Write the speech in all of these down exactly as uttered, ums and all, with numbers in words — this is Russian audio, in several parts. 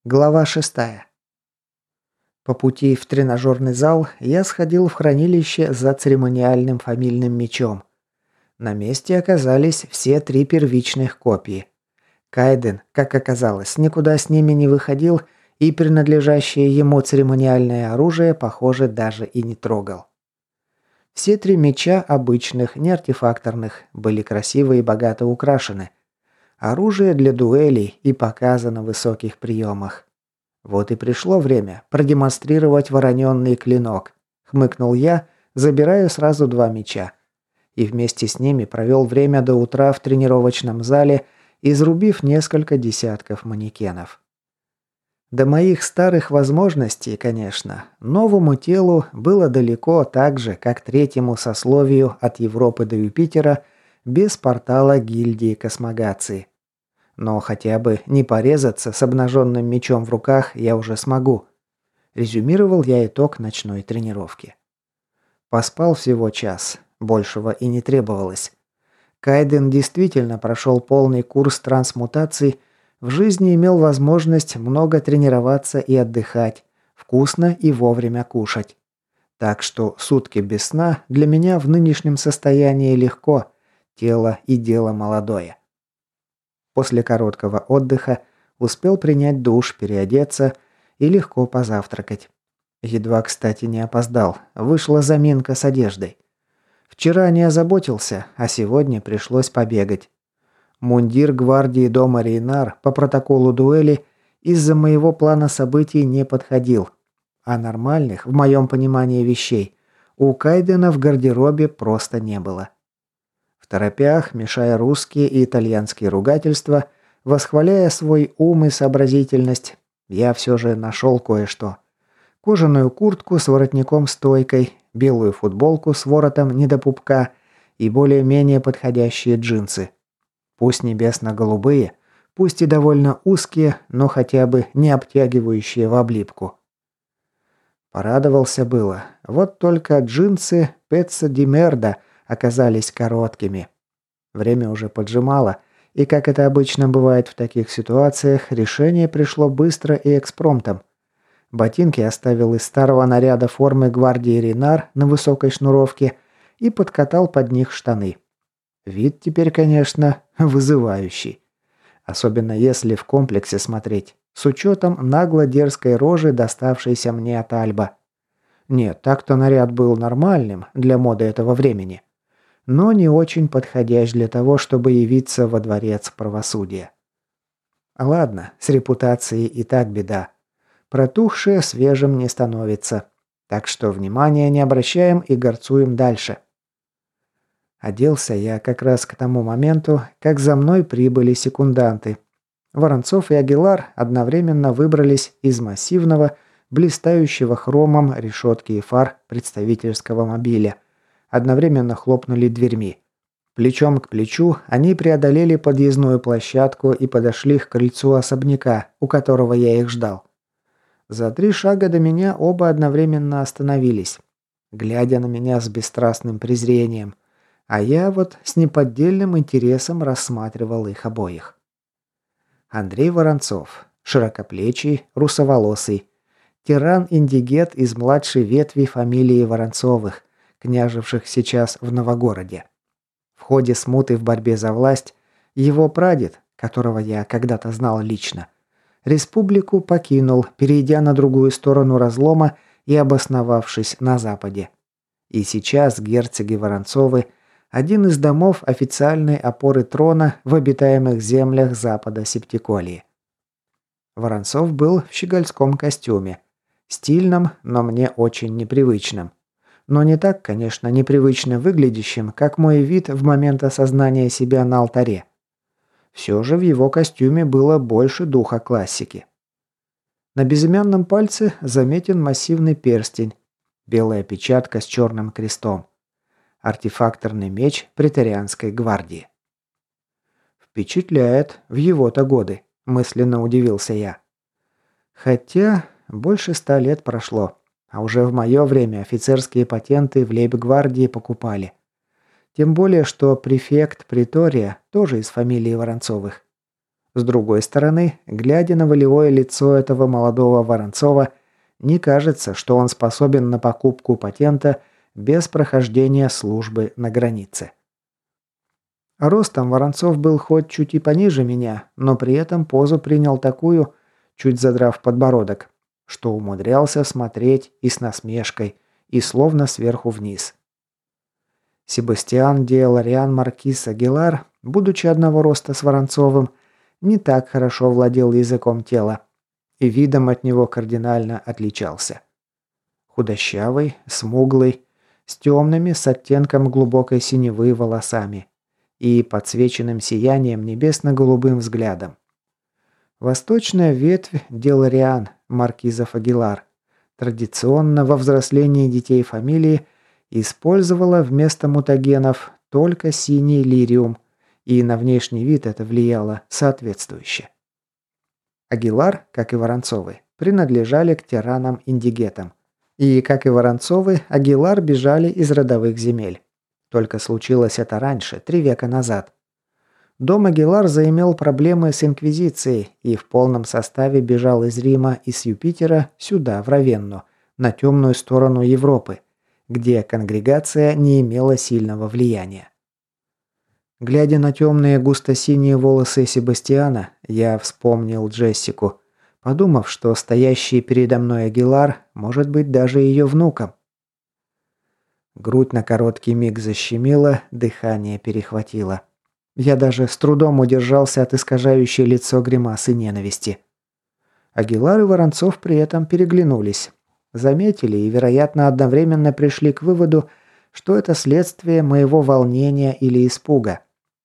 Глава шестая. По пути в тренажерный зал я сходил в хранилище за церемониальным фамильным мечом. На месте оказались все три первичных копии. Кайден, как оказалось, никуда с ними не выходил и принадлежащее ему церемониальное оружие, похоже, даже и не трогал. Все три меча обычных, не артефакторных, были красиво и богато украшены. Оружие для дуэлей и показа на высоких приемах. Вот и пришло время продемонстрировать вороненный клинок. Хмыкнул я, забирая сразу два меча. И вместе с ними провел время до утра в тренировочном зале, изрубив несколько десятков манекенов. До моих старых возможностей, конечно, новому телу было далеко так же, как третьему сословию от Европы до Юпитера, без портала гильдии космогации. Но хотя бы не порезаться с обнаженным мечом в руках я уже смогу. Резюмировал я итог ночной тренировки. Поспал всего час, большего и не требовалось. Кайден действительно прошел полный курс трансмутаций, в жизни имел возможность много тренироваться и отдыхать, вкусно и вовремя кушать. Так что сутки без сна для меня в нынешнем состоянии легко, тело и дело молодое. После короткого отдыха успел принять душ, переодеться и легко позавтракать. Едва, кстати, не опоздал, вышла заминка с одеждой. Вчера не озаботился, а сегодня пришлось побегать. Мундир гвардии дома Рейнар по протоколу дуэли из-за моего плана событий не подходил, а нормальных, в моем понимании вещей, у Кайдена в гардеробе просто не было. В торопях, мешая русские и итальянские ругательства, восхваляя свой ум и сообразительность, я все же нашел кое-что. Кожаную куртку с воротником-стойкой, белую футболку с воротом не до пупка и более-менее подходящие джинсы. Пусть небесно-голубые, пусть и довольно узкие, но хотя бы не обтягивающие в облипку. Порадовался было. Вот только джинсы Пеццо ди Мерда оказались короткими. Время уже поджимало, и, как это обычно бывает в таких ситуациях, решение пришло быстро и экспромтом. Ботинки оставил из старого наряда формы гвардии Рейнар на высокой шнуровке и подкатал под них штаны. Вид теперь, конечно, вызывающий. Особенно если в комплексе смотреть, с учетом нагло-дерзкой рожи, доставшейся мне от Альба. Нет, так-то наряд был нормальным для моды этого времени, но не очень подходящ для того, чтобы явиться во дворец правосудия. Ладно, с репутацией и так беда. Протухшее свежим не становится, так что внимания не обращаем и горцуем дальше. Оделся я как раз к тому моменту, как за мной прибыли секунданты. Воронцов и Агилар одновременно выбрались из массивного, блистающего хромом решетки и фар представительского мобиля. Одновременно хлопнули дверьми. Плечом к плечу они преодолели подъездную площадку и подошли к крыльцу особняка, у которого я их ждал. За три шага до меня оба одновременно остановились, глядя на меня с бесстрастным презрением. А я вот с неподдельным интересом рассматривал их обоих. Андрей Воронцов, широкоплечий, русоволосый, тиран-индигет из младшей ветви фамилии Воронцовых, княживших сейчас в Новогороде. В ходе смуты в борьбе за власть его прадед, которого я когда-то знал лично, республику покинул, перейдя на другую сторону разлома и обосновавшись на западе. И сейчас герцоги Воронцовы – один из домов официальной опоры трона в обитаемых землях запада Септиколии. Воронцов был в щегольском костюме. Стильном, но мне очень непривычном. Но не так, конечно, непривычно выглядящим, как мой вид в момент осознания себя на алтаре. Все же в его костюме было больше духа классики. На безымянном пальце заметен массивный перстень, белая печатка с черным крестом. Артефакторный меч преторианской гвардии. Впечатляет в его-то годы, мысленно удивился я. Хотя больше ста лет прошло, а уже в мое время офицерские патенты в лейб-гвардии покупали. Тем более, что префект притория тоже из фамилии Воронцовых. С другой стороны, глядя на волевое лицо этого молодого Воронцова, не кажется, что он способен на покупку патента без прохождения службы на границе. Ростом Воронцов был хоть чуть и пониже меня, но при этом позу принял такую, чуть задрав подбородок, что умудрялся смотреть и с насмешкой, и словно сверху вниз. Себастьян де Лориан Маркис Агилар, будучи одного роста с Воронцовым, не так хорошо владел языком тела, и видом от него кардинально отличался. Худощавый, смуглый, с темными, с оттенком глубокой синевы волосами и подсвеченным сиянием небесно-голубым взглядом. Восточная ветвь де Лориан Маркизов Агилар традиционно во взрослении детей фамилии использовала вместо мутагенов только синий лириум, и на внешний вид это влияло соответствующе. Агилар, как и Воронцовы, принадлежали к тиранам-индигетам. И, как и Воронцовы, Агилар бежали из родовых земель. Только случилось это раньше, три века назад. Дом Агилар заимел проблемы с Инквизицией и в полном составе бежал из Рима и с Юпитера сюда, в Равенну, на темную сторону Европы, где конгрегация не имела сильного влияния. Глядя на темные густо-синие волосы Себастьяна, я вспомнил Джессику, подумав, что стоящий передо мной Агилар может быть даже ее внуком. Грудь на короткий миг защемила, дыхание перехватило. Я даже с трудом удержался от искажающей лицо гримасы ненависти. Агилар и Воронцов при этом переглянулись. Заметили и, вероятно, одновременно пришли к выводу, что это следствие моего волнения или испуга.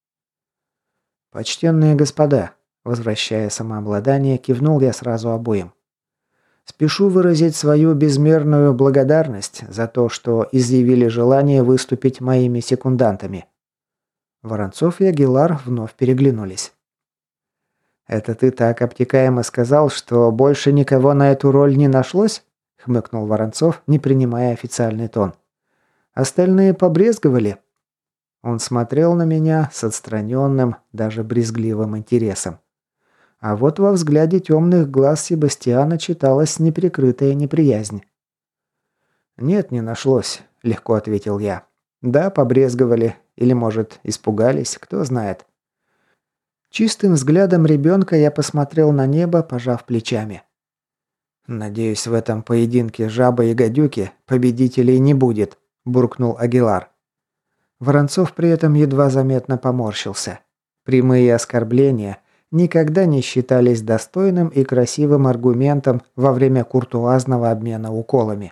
«Почтенные господа», возвращая самообладание, кивнул я сразу обоим. «Спешу выразить свою безмерную благодарность за то, что изъявили желание выступить моими секундантами». Воронцов и Агилар вновь переглянулись. «Это ты так обтекаемо сказал, что больше никого на эту роль не нашлось?» — хмыкнул Воронцов, не принимая официальный тон. «Остальные побрезговали?» Он смотрел на меня с отстраненным, даже брезгливым интересом. А вот во взгляде темных глаз Себастьяна читалась неприкрытая неприязнь. «Нет, не нашлось», — легко ответил я. «Да, побрезговали. Или, может, испугались, кто знает». Чистым взглядом ребенка я посмотрел на небо, пожав плечами. «Надеюсь, в этом поединке жабы и гадюки победителей не будет», – буркнул Агилар. Воронцов при этом едва заметно поморщился. Прямые оскорбления никогда не считались достойным и красивым аргументом во время куртуазного обмена уколами.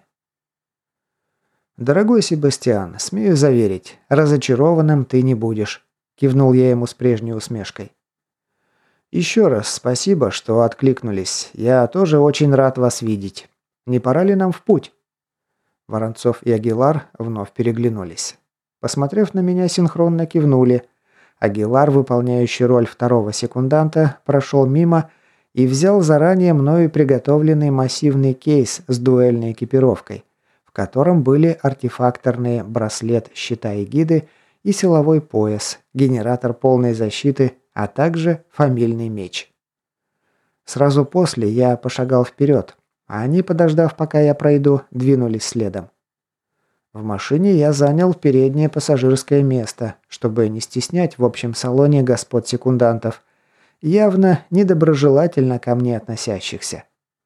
«Дорогой Себастьян, смею заверить, разочарованным ты не будешь», – кивнул я ему с прежней усмешкой. «Еще раз спасибо, что откликнулись. Я тоже очень рад вас видеть. Не пора ли нам в путь?» Воронцов и Агилар вновь переглянулись. Посмотрев на меня, синхронно кивнули. Агилар, выполняющий роль второго секунданта, прошел мимо и взял заранее мною приготовленный массивный кейс с дуэльной экипировкой, в котором были артефакторный браслет щита эгиды и силовой пояс, генератор полной защиты, а также фамильный меч. Сразу после я пошагал вперед, а они, подождав, пока я пройду, двинулись следом. В машине я занял переднее пассажирское место, чтобы не стеснять в общем салоне господ-секундантов, явно недоброжелательно ко мне относящихся.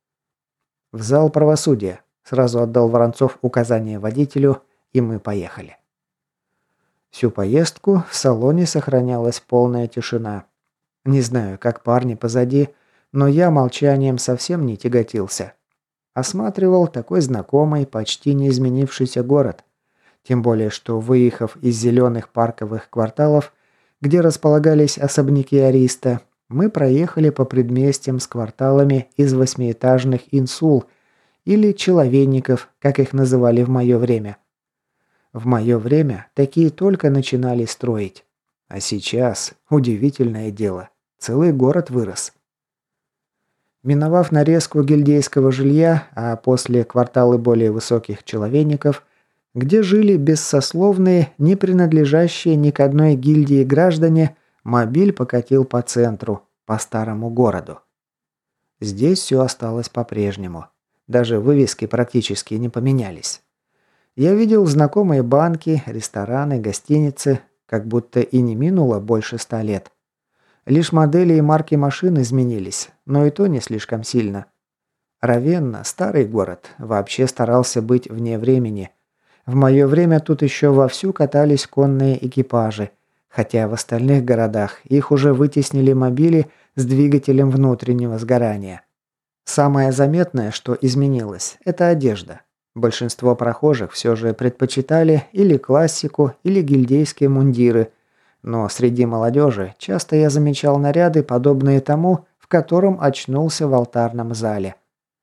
«В зал правосудия», – сразу отдал Воронцов указание водителю, и мы поехали. Всю поездку в салоне сохранялась полная тишина. Не знаю, как парни позади, но я молчанием совсем не тяготился. Осматривал такой знакомый, почти не изменившийся город. Тем более, что, выехав из зеленых парковых кварталов, где располагались особняки Ариста, мы проехали по предместьям с кварталами из восьмиэтажных инсул, или человейников, как их называли в мое время. В мое время такие только начинали строить. А сейчас, удивительное дело, целый город вырос. Миновав нарезку гильдейского жилья, а после кварталы более высоких человейников, где жили бессословные, не принадлежащие ни к одной гильдии граждане, мобиль покатил по центру, по старому городу. Здесь все осталось по-прежнему. Даже вывески практически не поменялись. Я видел знакомые банки, рестораны, гостиницы, как будто и не минуло больше ста лет. Лишь модели и марки машин изменились, но и то не слишком сильно. Равенна, старый город, вообще старался быть вне времени. В мое время тут еще вовсю катались конные экипажи, хотя в остальных городах их уже вытеснили мобили с двигателем внутреннего сгорания. Самое заметное, что изменилось, это одежда. Большинство прохожих все же предпочитали или классику, или гильдейские мундиры, но среди молодежи часто я замечал наряды, подобные тому, в котором очнулся в алтарном зале.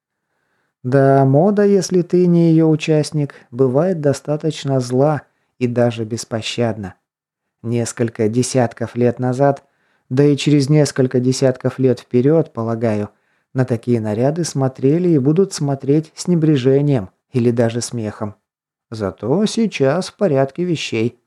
Да, мода, если ты не ее участник, бывает достаточно зла и даже беспощадна. Несколько десятков лет назад, да и через несколько десятков лет вперед, полагаю, на такие наряды смотрели и будут смотреть с небрежением или даже смехом. Зато сейчас в порядке вещей.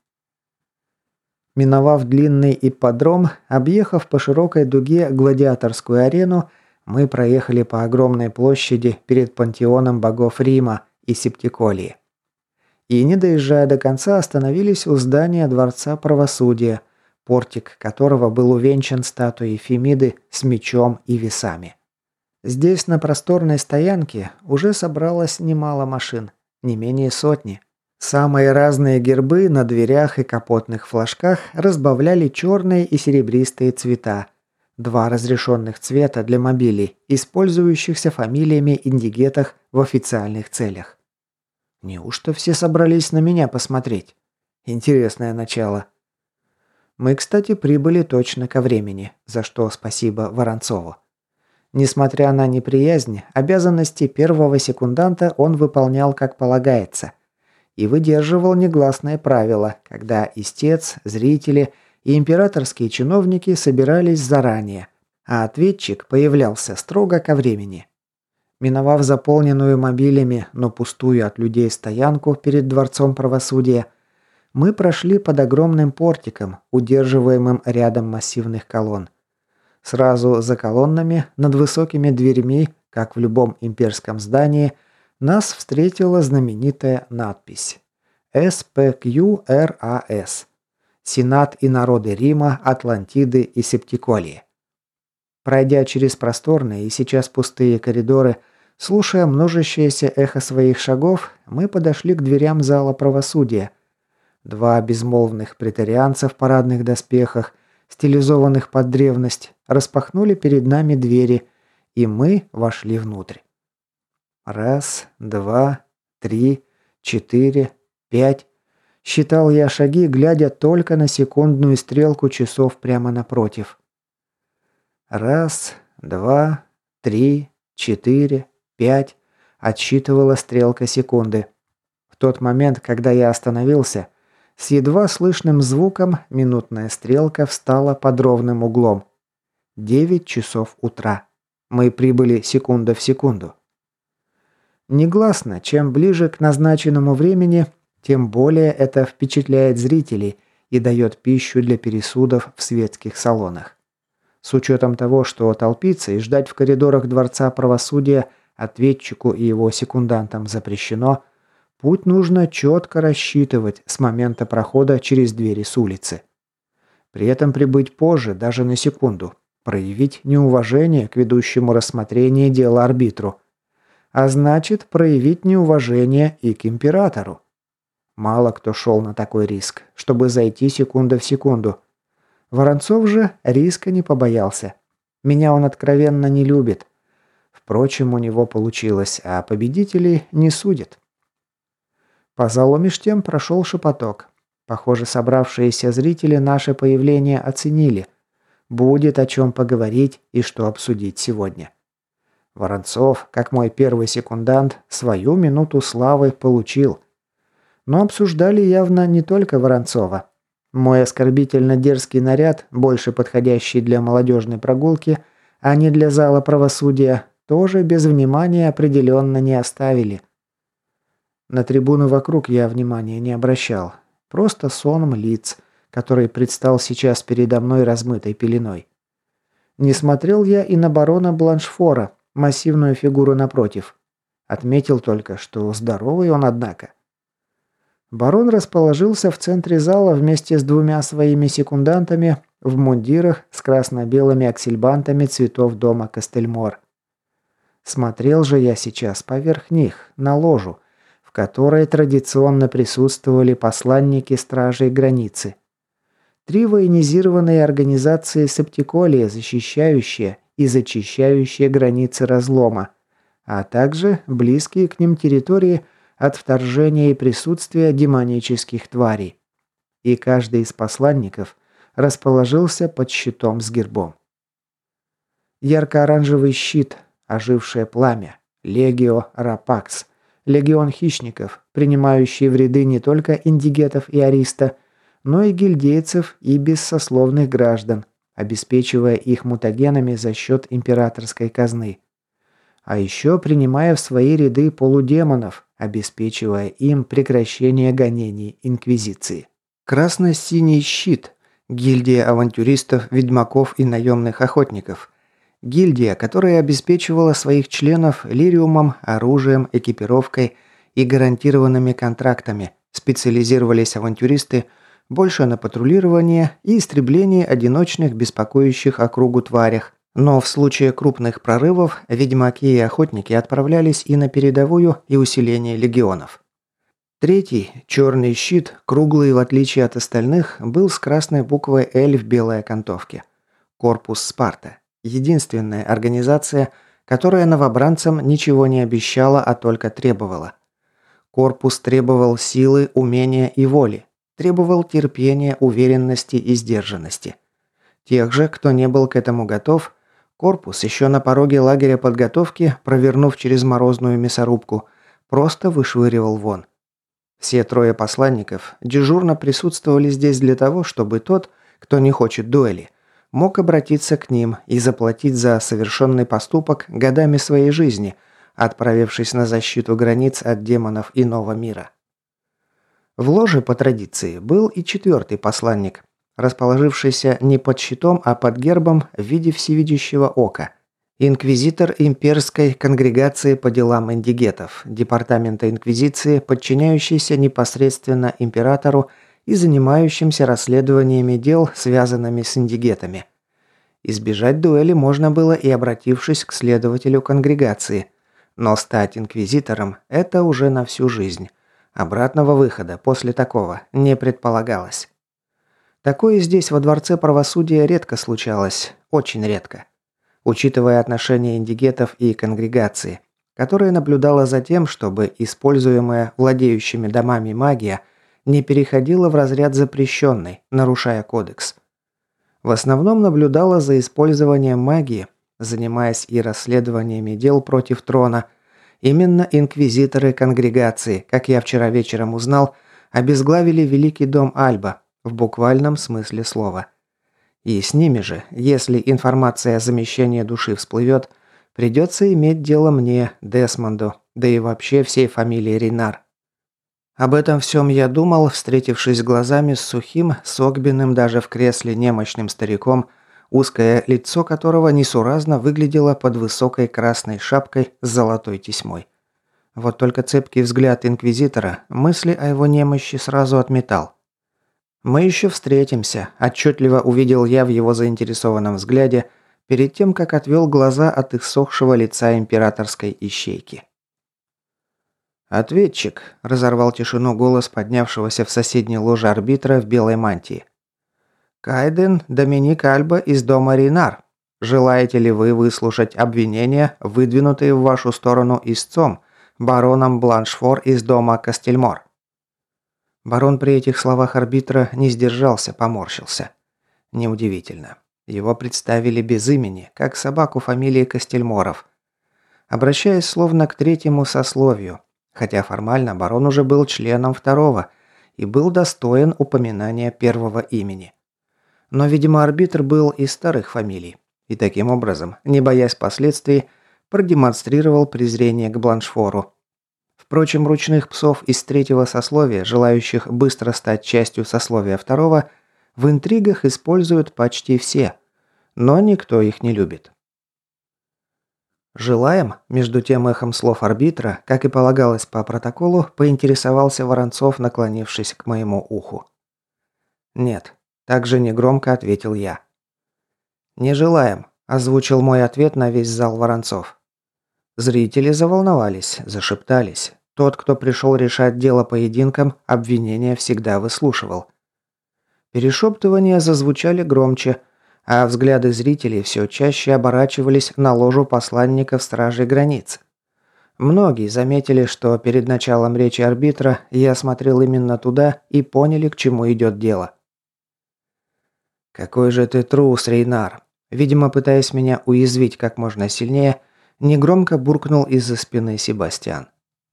Миновав длинный ипподром, объехав по широкой дуге гладиаторскую арену, мы проехали по огромной площади перед пантеоном богов Рима и Септиколии. И, не доезжая до конца, остановились у здания Дворца Правосудия, портик которого был увенчан статуей Фемиды с мечом и весами. Здесь, на просторной стоянке, уже собралось немало машин, не менее сотни. Самые разные гербы на дверях и капотных флажках разбавляли черные и серебристые цвета. Два разрешенных цвета для мобилей, использующихся фамилиями индигетах в официальных целях. Неужто все собрались на меня посмотреть? Интересное начало. Мы, кстати, прибыли точно ко времени, за что спасибо Воронцову. Несмотря на неприязнь, обязанности первого секунданта он выполнял как полагается и выдерживал негласное правило, когда истец, зрители и императорские чиновники собирались заранее, а ответчик появлялся строго ко времени. Миновав заполненную мобилями, но пустую от людей стоянку перед Дворцом Правосудия, мы прошли под огромным портиком, удерживаемым рядом массивных колонн. Сразу за колоннами, над высокими дверьми, как в любом имперском здании, нас встретила знаменитая надпись «эс пэ кью эр а эс» – Сенат и народы Рима, Атлантиды и Септиколии. Пройдя через просторные и сейчас пустые коридоры, слушая множащееся эхо своих шагов, мы подошли к дверям зала правосудия. Два безмолвных претарианца в парадных доспехах, стилизованных под древность, распахнули перед нами двери, и мы вошли внутрь. Раз, два, три, четыре, пять. Считал я шаги, глядя только на секундную стрелку часов прямо напротив. Раз, два, три, четыре, пять. Отсчитывала стрелка секунды. В тот момент, когда я остановился, с едва слышным звуком минутная стрелка встала под ровным углом. Девять часов утра. Мы прибыли секунда в секунду. Негласно, чем ближе к назначенному времени, тем более это впечатляет зрителей и дает пищу для пересудов в светских салонах. С учетом того, что толпиться и ждать в коридорах Дворца Правосудия ответчику и его секундантам запрещено, путь нужно четко рассчитывать с момента прохода через двери с улицы. При этом прибыть позже, даже на секунду, проявить неуважение к ведущему рассмотрение дела арбитру. А значит, проявить неуважение и к императору. Мало кто шел на такой риск, чтобы зайти секунда в секунду. Воронцов же риска не побоялся. Меня он откровенно не любит. Впрочем, у него получилось, а победителей не судят. По залу меж тем прошел шепоток. Похоже, собравшиеся зрители наше появление оценили. Будет о чем поговорить и что обсудить сегодня. Воронцов, как мой первый секундант, свою минуту славы получил. Но обсуждали явно не только Воронцова. Мой оскорбительно дерзкий наряд, больше подходящий для молодежной прогулки, а не для зала правосудия, тоже без внимания определенно не оставили. На трибуны вокруг я внимания не обращал. Просто сонм лиц, который предстал сейчас передо мной размытой пеленой. Не смотрел я и на барона Бланшфора, массивную фигуру напротив. Отметил только, что здоровый он, однако. Барон расположился в центре зала вместе с двумя своими секундантами в мундирах с красно-белыми аксельбантами цветов дома Кастельмор. Смотрел же я сейчас поверх них, на ложу, в которой традиционно присутствовали посланники стражей границы. Три военизированные организации Септиколия, защищающие и зачищающие границы разлома, а также близкие к ним территории от вторжения и присутствия демонических тварей. И каждый из посланников расположился под щитом с гербом. Ярко-оранжевый щит, ожившее пламя, Легио Рапакс, легион хищников, принимающий в ряды не только индигетов и ариста, но и гильдейцев и бессословных граждан, обеспечивая их мутагенами за счет императорской казны. А еще принимая в свои ряды полудемонов, обеспечивая им прекращение гонений Инквизиции. Красно-синий щит – гильдия авантюристов, ведьмаков и наемных охотников. Гильдия, которая обеспечивала своих членов лириумом, оружием, экипировкой и гарантированными контрактами. Специализировались авантюристы больше на патрулировании и истреблении одиночных, беспокоящих округу тварях. Но в случае крупных прорывов ведьмаки и охотники отправлялись и на передовую, и усиление легионов. Третий, черный щит, круглый в отличие от остальных, был с красной буквой «Л» в белой окантовке. Корпус Спарта. Единственная организация, которая новобранцам ничего не обещала, а только требовала. Корпус требовал силы, умения и воли. Требовал терпения, уверенности и сдержанности. Тех же, кто не был к этому готов, корпус еще на пороге лагеря подготовки, провернув через морозную мясорубку, просто вышвыривал вон. Все трое посланников дежурно присутствовали здесь для того, чтобы тот, кто не хочет дуэли, мог обратиться к ним и заплатить за совершенный поступок годами своей жизни, отправившись на защиту границ от демонов иного мира. В ложе, по традиции, был и четвертый посланник, расположившийся не под щитом, а под гербом в виде всевидящего ока. Инквизитор имперской конгрегации по делам индигетов, департамента инквизиции, подчиняющийся непосредственно императору и занимающимся расследованиями дел, связанными с индигетами. Избежать дуэли можно было и обратившись к следователю конгрегации, но стать инквизитором – это уже на всю жизнь. Обратного выхода после такого не предполагалось. Такое здесь во Дворце правосудия редко случалось, очень редко. Учитывая отношения индигетов и конгрегации, которая наблюдала за тем, чтобы используемая владеющими домами магия не переходила в разряд запрещенной, нарушая кодекс. В основном наблюдала за использованием магии, занимаясь и расследованиями дел против трона. Именно инквизиторы конгрегации, как я вчера вечером узнал, обезглавили Великий дом Альба, в буквальном смысле слова. И с ними же, если информация о замещении души всплывет, придется иметь дело мне, Десмонду, да и вообще всей фамилии Рейнар. Об этом всем я думал, встретившись глазами с сухим, согбенным даже в кресле немощным стариком, узкое лицо которого несуразно выглядело под высокой красной шапкой с золотой тесьмой. Вот только цепкий взгляд инквизитора мысли о его немощи сразу отметал. «Мы еще встретимся», – отчетливо увидел я в его заинтересованном взгляде, перед тем, как отвел глаза от иссохшего лица императорской ищейки. «Ответчик», – разорвал тишину голос поднявшегося в соседней ложе арбитра в белой мантии. «Кайден Доминик Альба из дома Рейнар. Желаете ли вы выслушать обвинения, выдвинутые в вашу сторону истцом, бароном Бланшфор из дома Кастельмор?» Барон при этих словах арбитра не сдержался, поморщился. Неудивительно. Его представили без имени, как собаку фамилии Кастельморов. Обращаясь словно к третьему сословию, хотя формально барон уже был членом второго и был достоин упоминания первого имени. Но, видимо, арбитр был из старых фамилий, и таким образом, не боясь последствий, продемонстрировал презрение к Бланшфору. Впрочем, ручных псов из третьего сословия, желающих быстро стать частью сословия второго, в интригах используют почти все. но никто их не любит. «Желаем?» – между тем эхом слов арбитра, как и полагалось по протоколу, поинтересовался Воронцов, наклонившись к моему уху. «Нет», – также негромко ответил я. «Не желаем», – озвучил мой ответ на весь зал Воронцов. Зрители заволновались, зашептались. Тот, кто пришел решать дело поединком, обвинения всегда выслушивал. Перешептывания зазвучали громче, а взгляды зрителей все чаще оборачивались на ложу посланников стражей границ. Многие заметили, что перед началом речи арбитра я смотрел именно туда и поняли, к чему идет дело. «Какой же ты трус, Рейнар!» Видимо, пытаясь меня уязвить как можно сильнее, негромко буркнул из-за спины Себастьян.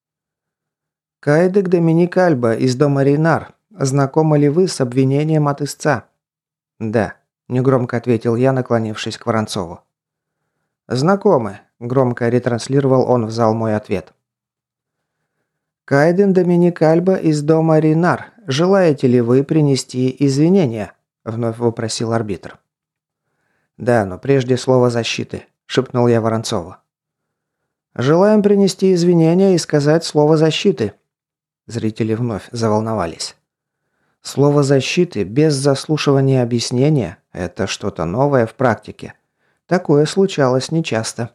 «Кайдек Доминик Альба из дома Рейнар. Знакомы ли вы с обвинением от истца?» «Да», – негромко ответил я, наклонившись к Воронцову. «Знакомы», – громко ретранслировал он в зал мой ответ. «Кайден Доминик Альба из дома Рейнар. Желаете ли вы принести извинения?» – вновь вопросил арбитр. «Да, но прежде слово защиты», – шепнул я Воронцову. «Желаем принести извинения и сказать слово защиты». Зрители вновь заволновались. Слово защиты без заслушивания объяснения – это что-то новое в практике. Такое случалось нечасто.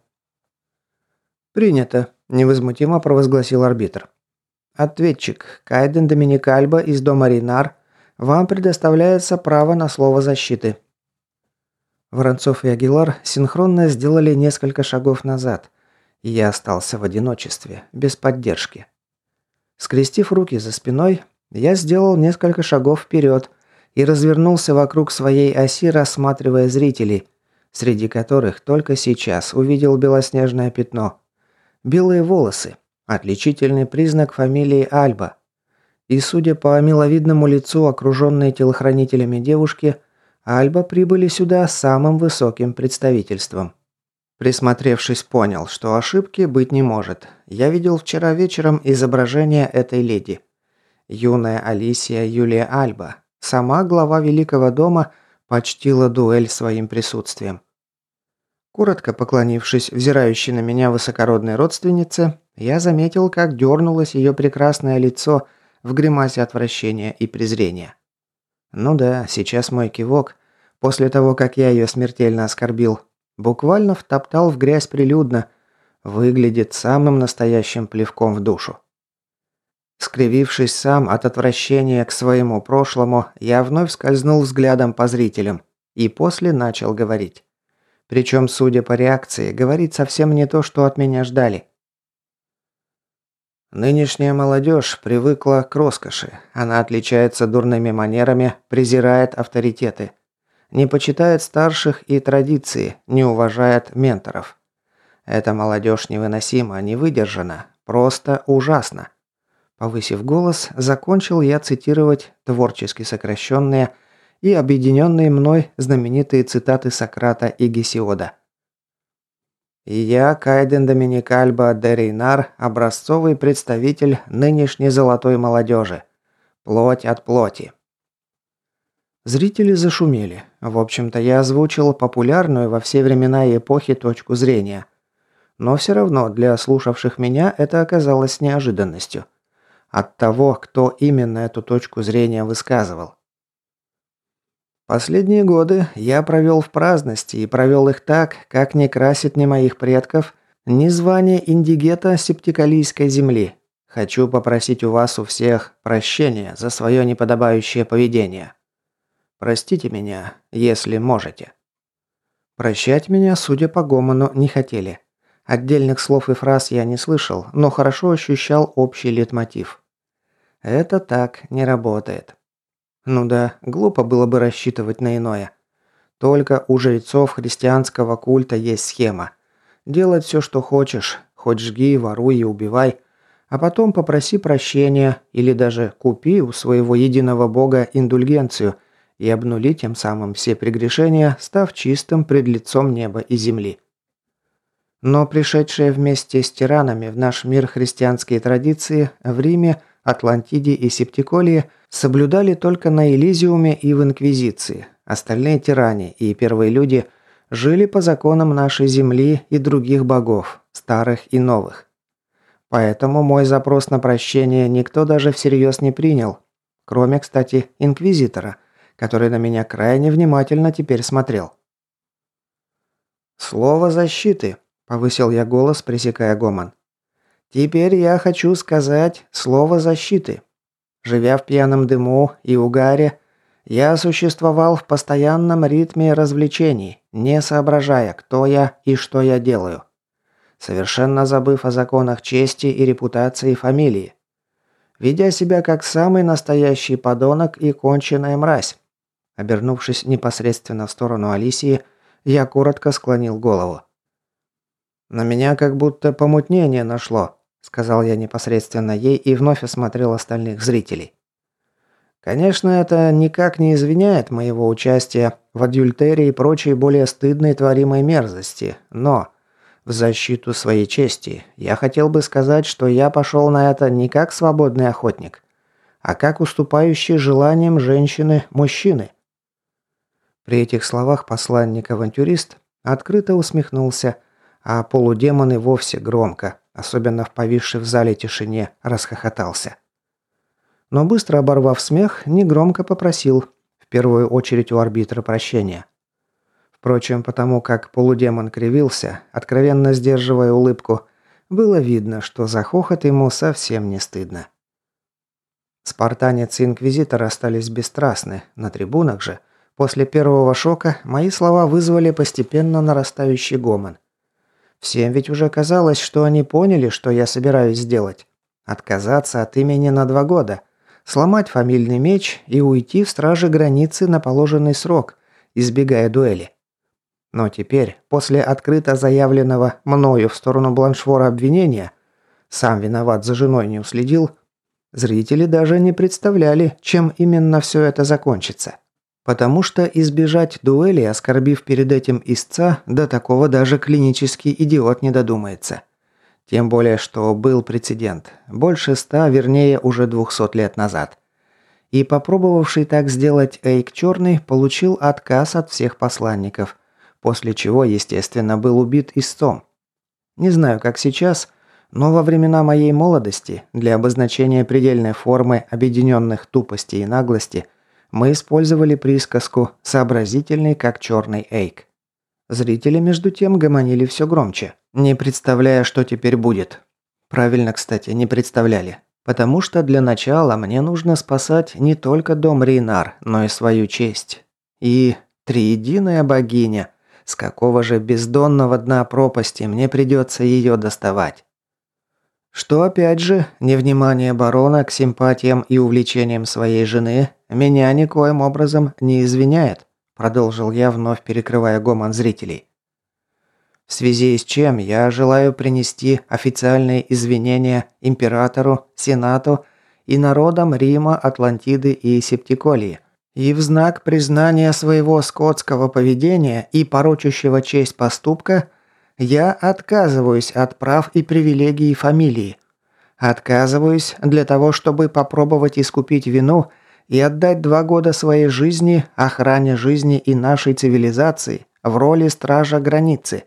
«Принято», – невозмутимо провозгласил арбитр. «Ответчик, Кайден Доминик Альба из дома Рейнар, вам предоставляется право на слово защиты». Воронцов и Агилар синхронно сделали несколько шагов назад, и я остался в одиночестве, без поддержки. Скрестив руки за спиной, я сделал несколько шагов вперед и развернулся вокруг своей оси, рассматривая зрителей, среди которых только сейчас увидел белоснежное пятно. Белые волосы – отличительный признак фамилии Альба. И, судя по миловидному лицу, окруженной телохранителями девушки, Альба прибыли сюда самым высоким представительством. Присмотревшись, понял, что ошибки быть не может. Я видел вчера вечером изображение этой леди. Юная Алисия Юлия Альба, сама глава Великого дома, почтила дуэль своим присутствием. Коротко поклонившись взирающей на меня высокородной родственнице, я заметил, как дернулось ее прекрасное лицо в гримасе отвращения и презрения. Ну да, сейчас мой кивок, после того, как я ее смертельно оскорбил, буквально втоптал в грязь прилюдно, выглядит самым настоящим плевком в душу. Скривившись сам от отвращения к своему прошлому, я вновь скользнул взглядом по зрителям и после начал говорить. Причем, судя по реакции, говорить совсем не то, что от меня ждали. Нынешняя молодежь привыкла к роскоши. Она отличается дурными манерами, презирает авторитеты. Не почитает старших и традиции, не уважает менторов. Эта молодежь невыносима, не выдержана, просто ужасно. Повысив голос, закончил я цитировать творчески сокращенные и объединенные мной знаменитые цитаты Сократа и Гесиода. «И я, Кайден Доминик Альба де Рейнар, образцовый представитель нынешней золотой молодежи. Плоть от плоти». Зрители зашумели. В общем-то, я озвучил популярную во все времена и эпохи точку зрения. Но все равно для слушавших меня это оказалось неожиданностью. От того, кто именно эту точку зрения высказывал. Последние годы я провел в праздности и провел их так, как не красит ни моих предков, ни звание индигета септикалийской земли. Хочу попросить у вас у всех прощения за свое неподобающее поведение. Простите меня, если можете». Прощать меня, судя по гомону, не хотели. Отдельных слов и фраз я не слышал, но хорошо ощущал общий лейтмотив. Это так не работает. Ну да, глупо было бы рассчитывать на иное. Только у жрецов христианского культа есть схема. Делать все, что хочешь, хоть жги, воруй и убивай, а потом попроси прощения или даже купи у своего единого бога индульгенцию и обнули тем самым все прегрешения, став чистым пред лицом неба и земли. Но пришедшие вместе с тиранами в наш мир христианские традиции в Риме, Атлантиде и Септиколии соблюдали только на Элизиуме и в Инквизиции. Остальные тиране и первые люди жили по законам нашей земли и других богов, старых и новых. Поэтому мой запрос на прощение никто даже всерьез не принял, кроме, кстати, инквизитора, который на меня крайне внимательно теперь смотрел. «Слово защиты», – повысил я голос, пресекая гомон. «Теперь я хочу сказать слово защиты. Живя в пьяном дыму и угаре, я существовал в постоянном ритме развлечений, не соображая, кто я и что я делаю. Совершенно забыв о законах чести и репутации фамилии. Ведя себя как самый настоящий подонок и конченая мразь». Обернувшись непосредственно в сторону Алисии, я коротко склонил голову. «На меня как будто помутнение нашло», – сказал я непосредственно ей и вновь осмотрел остальных зрителей. «Конечно, это никак не извиняет моего участия в адюльтере и прочей более стыдной творимой мерзости, но в защиту своей чести я хотел бы сказать, что я пошел на это не как свободный охотник, а как уступающий желаниям женщины мужчины». При этих словах посланник-авантюрист открыто усмехнулся, а полудемон и вовсе громко, особенно в повисшей в зале тишине, расхохотался. Но быстро оборвав смех, негромко попросил, в первую очередь у арбитра, прощения. Впрочем, потому как полудемон кривился, откровенно сдерживая улыбку, было видно, что за хохот ему совсем не стыдно. Спартанец и инквизитор остались бесстрастны, на трибунах же. После первого шока мои слова вызвали постепенно нарастающий гомон. Всем ведь уже казалось, что они поняли, что я собираюсь сделать. Отказаться от имени на два года, сломать фамильный меч и уйти в страже границы на положенный срок, избегая дуэли. Но теперь, после открыто заявленного мною в сторону Бланшфора обвинения, сам виноват, за женой не уследил, зрители даже не представляли, чем именно все это закончится. Потому что избежать дуэли, оскорбив перед этим истца, до такого даже клинический идиот не додумается. Тем более, что был прецедент. Больше ста, вернее, уже двухсот лет назад. И попробовавший так сделать Эйк Черный получил отказ от всех посланников, после чего, естественно, был убит истцом. Не знаю, как сейчас, но во времена моей молодости для обозначения предельной формы объединенных тупости и наглости мы использовали присказку «сообразительный, как черный Эйк». Зрители, между тем, гомонили все громче, не представляя, что теперь будет. Правильно, кстати, не представляли. Потому что для начала мне нужно спасать не только дом Рейнар, но и свою честь. И триединая богиня, с какого же бездонного дна пропасти мне придется ее доставать. Что, опять же, невнимание барона к симпатиям и увлечениям своей жены меня никоим образом не извиняет, продолжил я, вновь перекрывая гомон зрителей. В связи с чем я желаю принести официальные извинения императору, сенату и народам Рима, Атлантиды и Септиколии. И в знак признания своего скотского поведения и порочащего честь поступка я отказываюсь от прав и привилегий фамилии. Отказываюсь для того, чтобы попробовать искупить вину и отдать два года своей жизни охране жизни и нашей цивилизации в роли стража границы.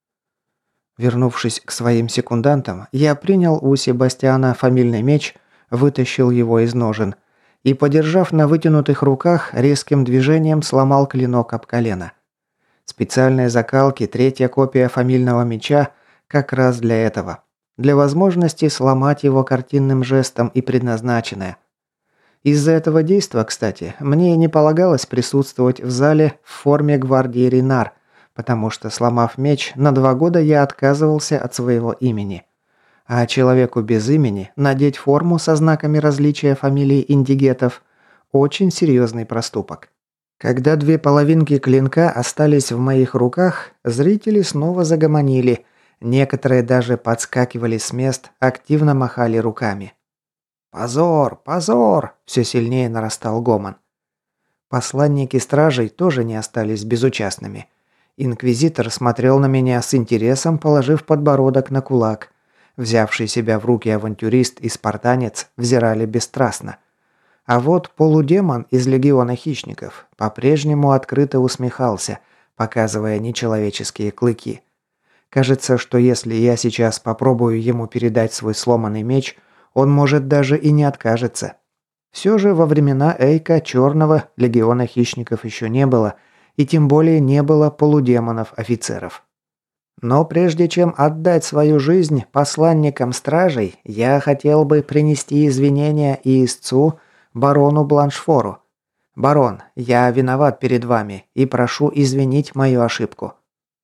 Вернувшись к своим секундантам, я принял у Себастьяна фамильный меч, вытащил его из ножен и, подержав на вытянутых руках, резким движением сломал клинок об колено. Специальные закалки, третья копия фамильного меча как раз для этого. Для возможности сломать его картинным жестом и предназначенная. Из-за этого действа, кстати, мне не полагалось присутствовать в зале в форме гвардии Рейнар, потому что, сломав меч, на два года я отказывался от своего имени. А человеку без имени надеть форму со знаками различия фамилии индигетов – очень серьезный проступок. Когда две половинки клинка остались в моих руках, зрители снова загомонили. Некоторые даже подскакивали с мест, активно махали руками. «Позор! Позор!» – все сильнее нарастал гомон. Посланники стражей тоже не остались безучастными. Инквизитор смотрел на меня с интересом, положив подбородок на кулак. Взявший себя в руки авантюрист и спартанец взирали бесстрастно. А вот полудемон из легиона хищников по-прежнему открыто усмехался, показывая нечеловеческие клыки. Кажется, что если я сейчас попробую ему передать свой сломанный меч, он может даже и не откажется. Все же во времена Эйка Черного легиона хищников еще не было, и тем более не было полудемонов-офицеров. Но прежде чем отдать свою жизнь посланникам стражей, я хотел бы принести извинения и истцу барону Бланшфору. Барон, я виноват перед вами и прошу извинить мою ошибку».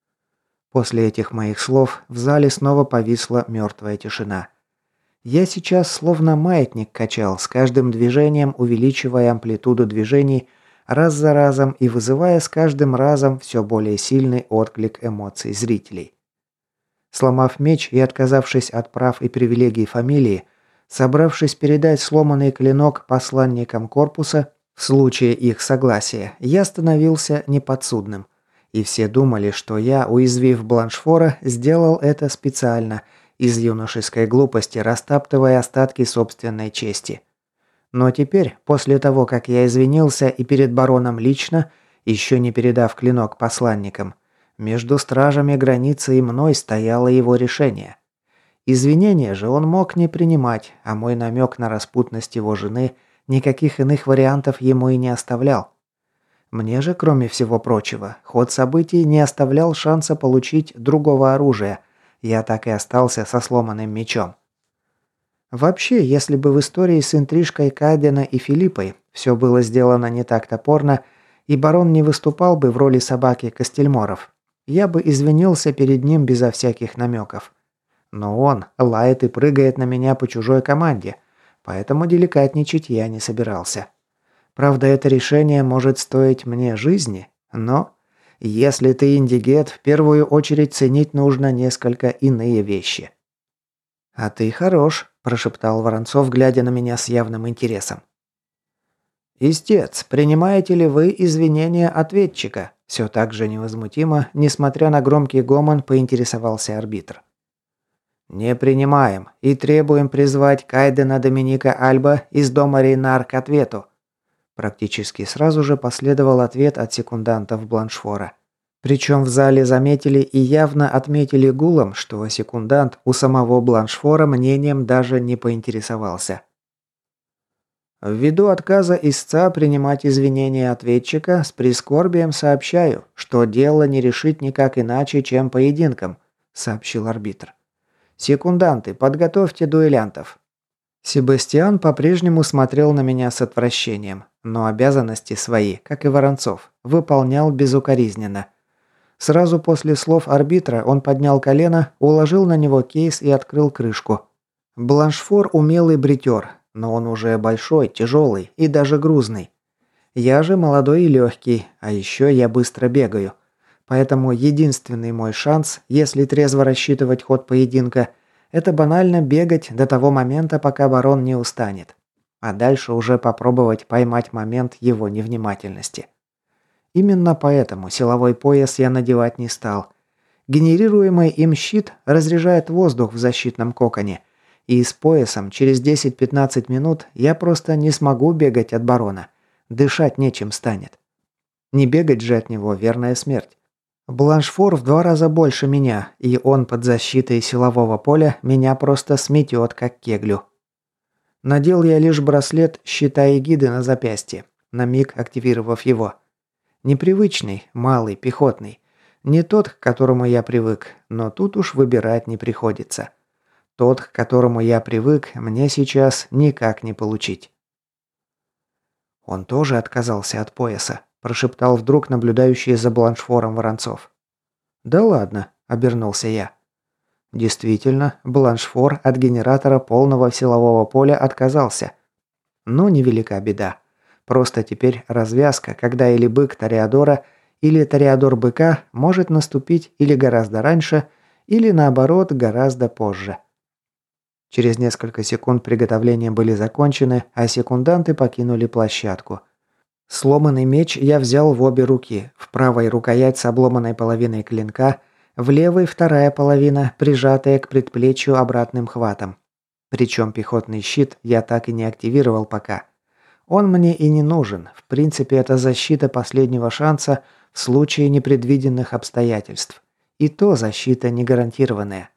После этих моих слов в зале снова повисла мертвая тишина. Я сейчас словно маятник качал, с каждым движением увеличивая амплитуду движений раз за разом и вызывая с каждым разом все более сильный отклик эмоций зрителей. Сломав меч и отказавшись от прав и привилегий фамилии, собравшись передать сломанный клинок посланникам корпуса, в случае их согласия, я становился неподсудным. И все думали, что я, уязвив Бланшфора, сделал это специально, из юношеской глупости, растаптывая остатки собственной чести. Но теперь, после того, как я извинился и перед бароном лично, еще не передав клинок посланникам, между стражами границы и мной стояло его решение. Извинения же он мог не принимать, а мой намек на распутность его жены никаких иных вариантов ему и не оставлял. Мне же, кроме всего прочего, ход событий не оставлял шанса получить другого оружия. Я так и остался со сломанным мечом. Вообще, если бы в истории с интрижкой Кайдена и Филиппой все было сделано не так топорно, и барон не выступал бы в роли собаки Костельморов, я бы извинился перед ним безо всяких намеков. Но он лает и прыгает на меня по чужой команде, поэтому деликатничать я не собирался. Правда, это решение может стоить мне жизни, но если ты индигет, в первую очередь ценить нужно несколько иные вещи. «А ты хорош», – прошептал Воронцов, глядя на меня с явным интересом. «Истец, принимаете ли вы извинения ответчика?» Все так же невозмутимо, несмотря на громкий гомон, поинтересовался арбитр. «Не принимаем и требуем призвать Кайдена Доминика Альба из дома Рейнар к ответу». Практически сразу же последовал ответ от секундантов Бланшфора. Причем в зале заметили и явно отметили гулом, что секундант у самого Бланшфора мнением даже не поинтересовался. «Ввиду отказа истца принимать извинения ответчика, с прискорбием сообщаю, что дело не решить никак иначе, чем поединком», – сообщил арбитр. «Секунданты, подготовьте дуэлянтов». Себастьян по-прежнему смотрел на меня с отвращением, но обязанности свои, как и Воронцов, выполнял безукоризненно. Сразу после слов арбитра он поднял колено, уложил на него кейс и открыл крышку. Бланшфор умелый бритер, но он уже большой, тяжелый и даже грузный. Я же молодой и легкий, а еще я быстро бегаю. Поэтому единственный мой шанс, если трезво рассчитывать ход поединка, это банально бегать до того момента, пока барон не устанет. А дальше уже попробовать поймать момент его невнимательности. Именно поэтому силовой пояс я надевать не стал. Генерируемый им щит разряжает воздух в защитном коконе, и с поясом через десять-пятнадцать минут я просто не смогу бегать от барона. Дышать нечем станет. Не бегать же от него верная смерть. Бланшфор в два раза больше меня, и он под защитой силового поля меня просто сметет, как кеглю. Надел я лишь браслет щита эгиды на запястье, на миг активировав его. Непривычный, малый, пехотный. Не тот, к которому я привык, но тут уж выбирать не приходится. Тот, к которому я привык, мне сейчас никак не получить. Он тоже отказался от пояса, прошептал вдруг наблюдающий за Бланшфором Воронцов. «Да ладно», – обернулся я. Действительно, Бланшфор от генератора полного силового поля отказался. Но невелика беда. Просто теперь развязка, когда или бык Тореадора, или Тореадор быка может наступить или гораздо раньше, или наоборот гораздо позже. Через несколько секунд приготовления были закончены, а секунданты покинули площадку. Сломанный меч я взял в обе руки, в правой рукоять с обломанной половиной клинка, в левой вторая половина, прижатая к предплечью обратным хватом. Причем пехотный щит я так и не активировал пока. Он мне и не нужен. В принципе, это защита последнего шанса в случае непредвиденных обстоятельств. И то защита не гарантированная.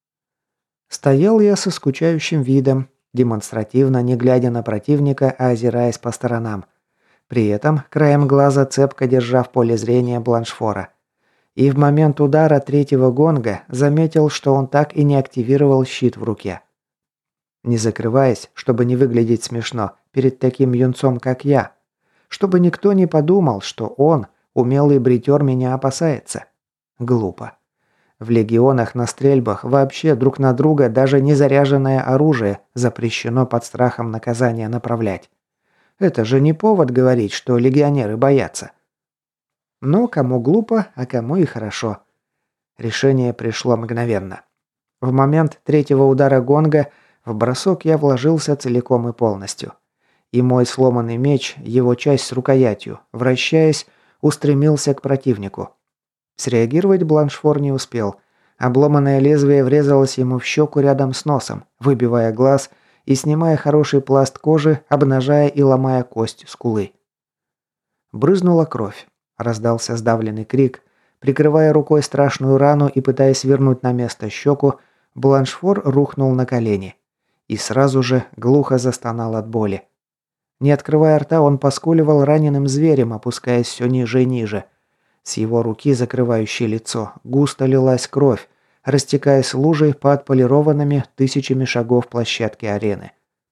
Стоял я со скучающим видом, демонстративно не глядя на противника, а озираясь по сторонам. При этом краем глаза цепко держа в поле зрения Бланшфора. И в момент удара третьего гонга заметил, что он так и не активировал щит в руке. Не закрываясь, чтобы не выглядеть смешно перед таким юнцом, как я. Чтобы никто не подумал, что он, умелый бритер, меня опасается. Глупо. В легионах на стрельбах вообще друг на друга даже незаряженное оружие запрещено под страхом наказания направлять. Это же не повод говорить, что легионеры боятся. Но кому глупо, а кому и хорошо. Решение пришло мгновенно. В момент третьего удара гонга в бросок я вложился целиком и полностью. И мой сломанный меч, его часть с рукоятью, вращаясь, устремился к противнику. Среагировать Бланшфор не успел. Обломанное лезвие врезалось ему в щеку рядом с носом, выбивая глаз и снимая хороший пласт кожи, обнажая и ломая кость скулы. Брызнула кровь. Раздался сдавленный крик. Прикрывая рукой страшную рану и пытаясь вернуть на место щеку, Бланшфор рухнул на колени. И сразу же глухо застонал от боли. Не открывая рта, он поскуливал раненым зверем, опускаясь все ниже и ниже. С его руки, закрывающей лицо, густо лилась кровь, растекаясь лужей по отполированными тысячами шагов площадке арены.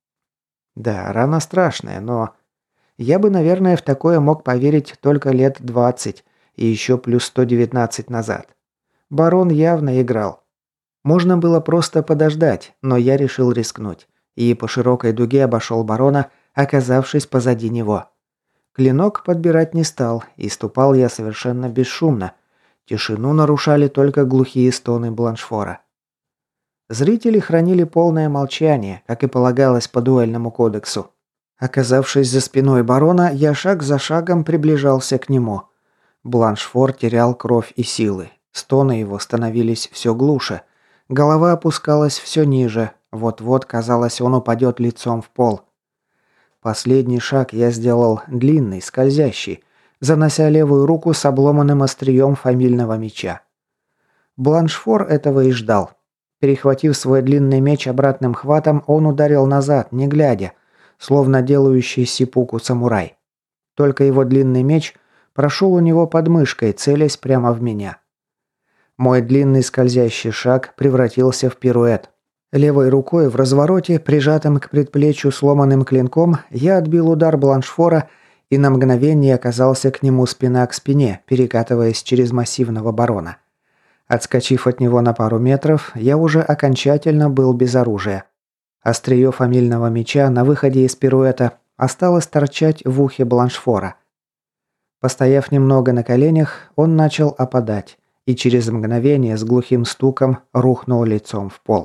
Да, рана страшная, но... Я бы, наверное, в такое мог поверить только лет двадцать и еще плюс сто девятнадцать назад. Барон явно играл. Можно было просто подождать, но я решил рискнуть. И по широкой дуге обошел барона, оказавшись позади него. Клинок подбирать не стал, и ступал я совершенно бесшумно. Тишину нарушали только глухие стоны Бланшфора. Зрители хранили полное молчание, как и полагалось по дуэльному кодексу. Оказавшись за спиной барона, я шаг за шагом приближался к нему. Бланшфор терял кровь и силы. Стоны его становились все глуше. Голова опускалась все ниже. Вот-вот, казалось, он упадет лицом в пол. Последний шаг я сделал длинный, скользящий, занося левую руку с обломанным острием фамильного меча. Бланшфор этого и ждал. Перехватив свой длинный меч обратным хватом, он ударил назад, не глядя, словно делающий сиппуку самурай. Только его длинный меч прошел у него под мышкой, целясь прямо в меня. Мой длинный скользящий шаг превратился в пируэт. Левой рукой в развороте, прижатым к предплечью сломанным клинком, я отбил удар Бланшфора и на мгновение оказался к нему спина к спине, перекатываясь через массивного барона. Отскочив от него на пару метров, я уже окончательно был без оружия. Острие фамильного меча на выходе из пируэта осталось торчать в ухе Бланшфора. Постояв немного на коленях, он начал опадать и через мгновение с глухим стуком рухнул лицом в пол.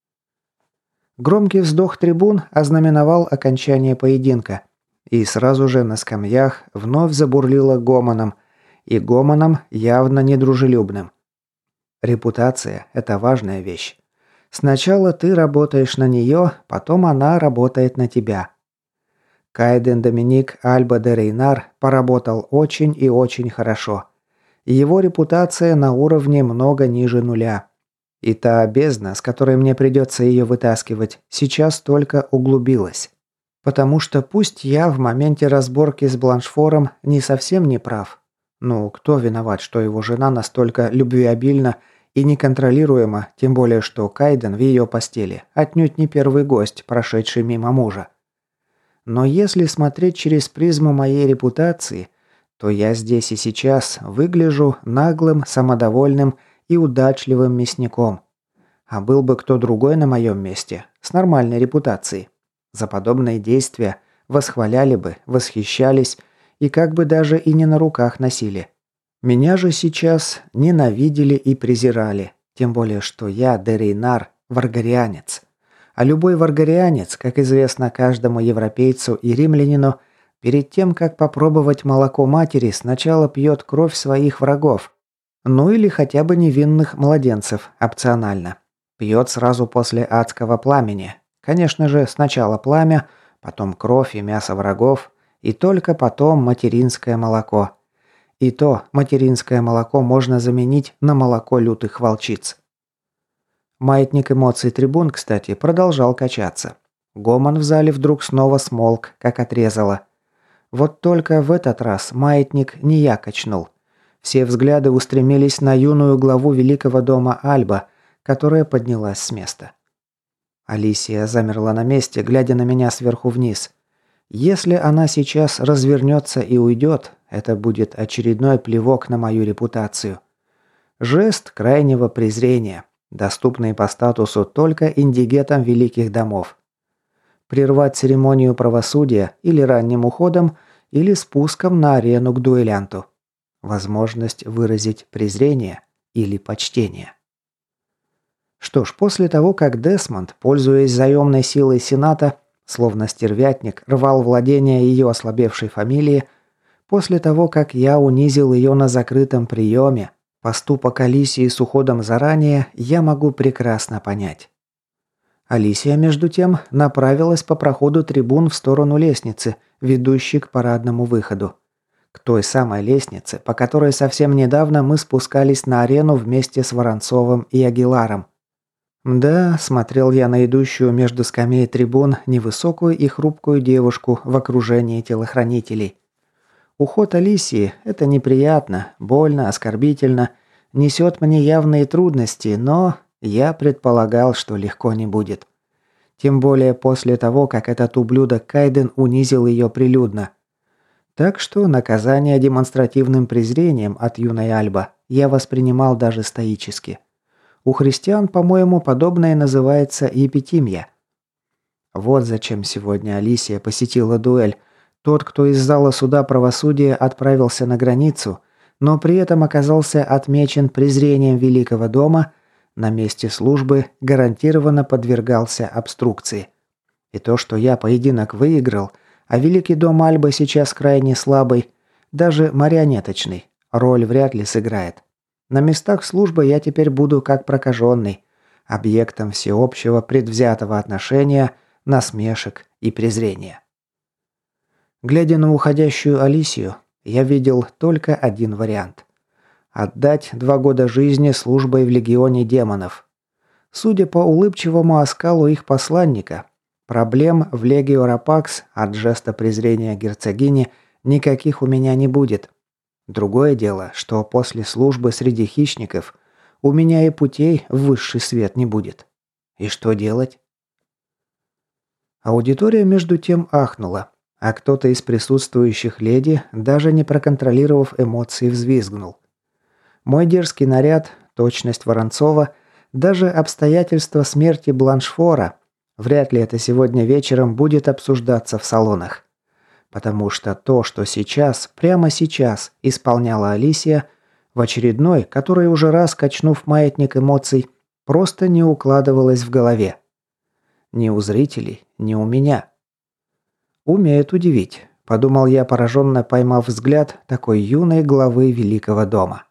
Громкий вздох трибун ознаменовал окончание поединка, и сразу же на скамьях вновь забурлило гомоном, и гомоном явно недружелюбным. Репутация – это важная вещь. Сначала ты работаешь на нее, потом она работает на тебя. Кайден Доминик Альба де Рейнар поработал очень и очень хорошо. Его репутация на уровне много ниже нуля. И та бездна, с которой мне придется ее вытаскивать, сейчас только углубилась. Потому что пусть я в моменте разборки с Бланшфором не совсем не прав. Ну, кто виноват, что его жена настолько любвеобильна и неконтролируема, тем более что Кайден в ее постели отнюдь не первый гость, прошедший мимо мужа. Но если смотреть через призму моей репутации, то я здесь и сейчас выгляжу наглым, самодовольным и удачливым мясником. А был бы кто другой на моем месте, с нормальной репутацией. За подобные действия восхваляли бы, восхищались и как бы даже и не на руках носили. Меня же сейчас ненавидели и презирали, тем более что я, де Рейнар, варгарианец. А любой варгарианец, как известно каждому европейцу и римлянину, перед тем, как попробовать молоко матери, сначала пьет кровь своих врагов. Ну или хотя бы невинных младенцев, опционально. Пьет сразу после адского пламени. Конечно же, сначала пламя, потом кровь и мясо врагов, и только потом материнское молоко. И то материнское молоко можно заменить на молоко лютых волчиц. Маятник эмоций трибун, кстати, продолжал качаться. Гомон в зале вдруг снова смолк, как отрезало. Вот только в этот раз маятник не я качнул. Все взгляды устремились на юную главу Великого дома Альба, которая поднялась с места. Алисия замерла на месте, глядя на меня сверху вниз. Если она сейчас развернется и уйдет, это будет очередной плевок на мою репутацию. Жест крайнего презрения, доступный по статусу только индигетам великих домов. Прервать церемонию правосудия или ранним уходом, или спуском на арену к дуэлянту. Возможность выразить презрение или почтение. Что ж, после того, как Десмонд, пользуясь заемной силой Сената, словно стервятник, рвал владения ее ослабевшей фамилии, после того, как я унизил ее на закрытом приеме, поступок Алисии с уходом заранее я могу прекрасно понять. Алисия, между тем, направилась по проходу трибун в сторону лестницы, ведущей к парадному выходу. К той самой лестнице, по которой совсем недавно мы спускались на арену вместе с Воронцовым и Агиларом. Да, смотрел я на идущую между скамей трибун невысокую и хрупкую девушку в окружении телохранителей. Уход Алисии – это неприятно, больно, оскорбительно, несет мне явные трудности, но я предполагал, что легко не будет. Тем более после того, как этот ублюдок Кайден унизил ее прилюдно. Так что наказание демонстративным презрением от юной Альба я воспринимал даже стоически. У христиан, по-моему, подобное называется епитимия. Вот зачем сегодня Алисия посетила дуэль. Тот, кто из зала суда правосудия отправился на границу, но при этом оказался отмечен презрением Великого дома, на месте службы гарантированно подвергался обструкции. И то, что я поединок выиграл, а Великий дом Альба сейчас крайне слабый, даже марионеточный, роль вряд ли сыграет. На местах службы я теперь буду как прокаженный, объектом всеобщего предвзятого отношения, насмешек и презрения. Глядя на уходящую Алисию, я видел только один вариант. Отдать два года жизни службой в легионе демонов. Судя по улыбчивому оскалу их посланника, проблем в Легио Рапакс от жеста презрения герцогини никаких у меня не будет. Другое дело, что после службы среди хищников у меня и путей в высший свет не будет. И что делать? Аудитория между тем ахнула, а кто-то из присутствующих леди, даже не проконтролировав эмоции, взвизгнул. Мой дерзкий наряд, точность Воронцова, даже обстоятельства смерти Бланшфора, вряд ли это сегодня вечером будет обсуждаться в салонах. Потому что то, что сейчас, прямо сейчас, исполняла Алисия, в очередной, который уже раз, качнув маятник эмоций, просто не укладывалось в голове. Ни у зрителей, ни у меня. «Умеет удивить», – подумал я, пораженно поймав взгляд такой юной главы Великого дома.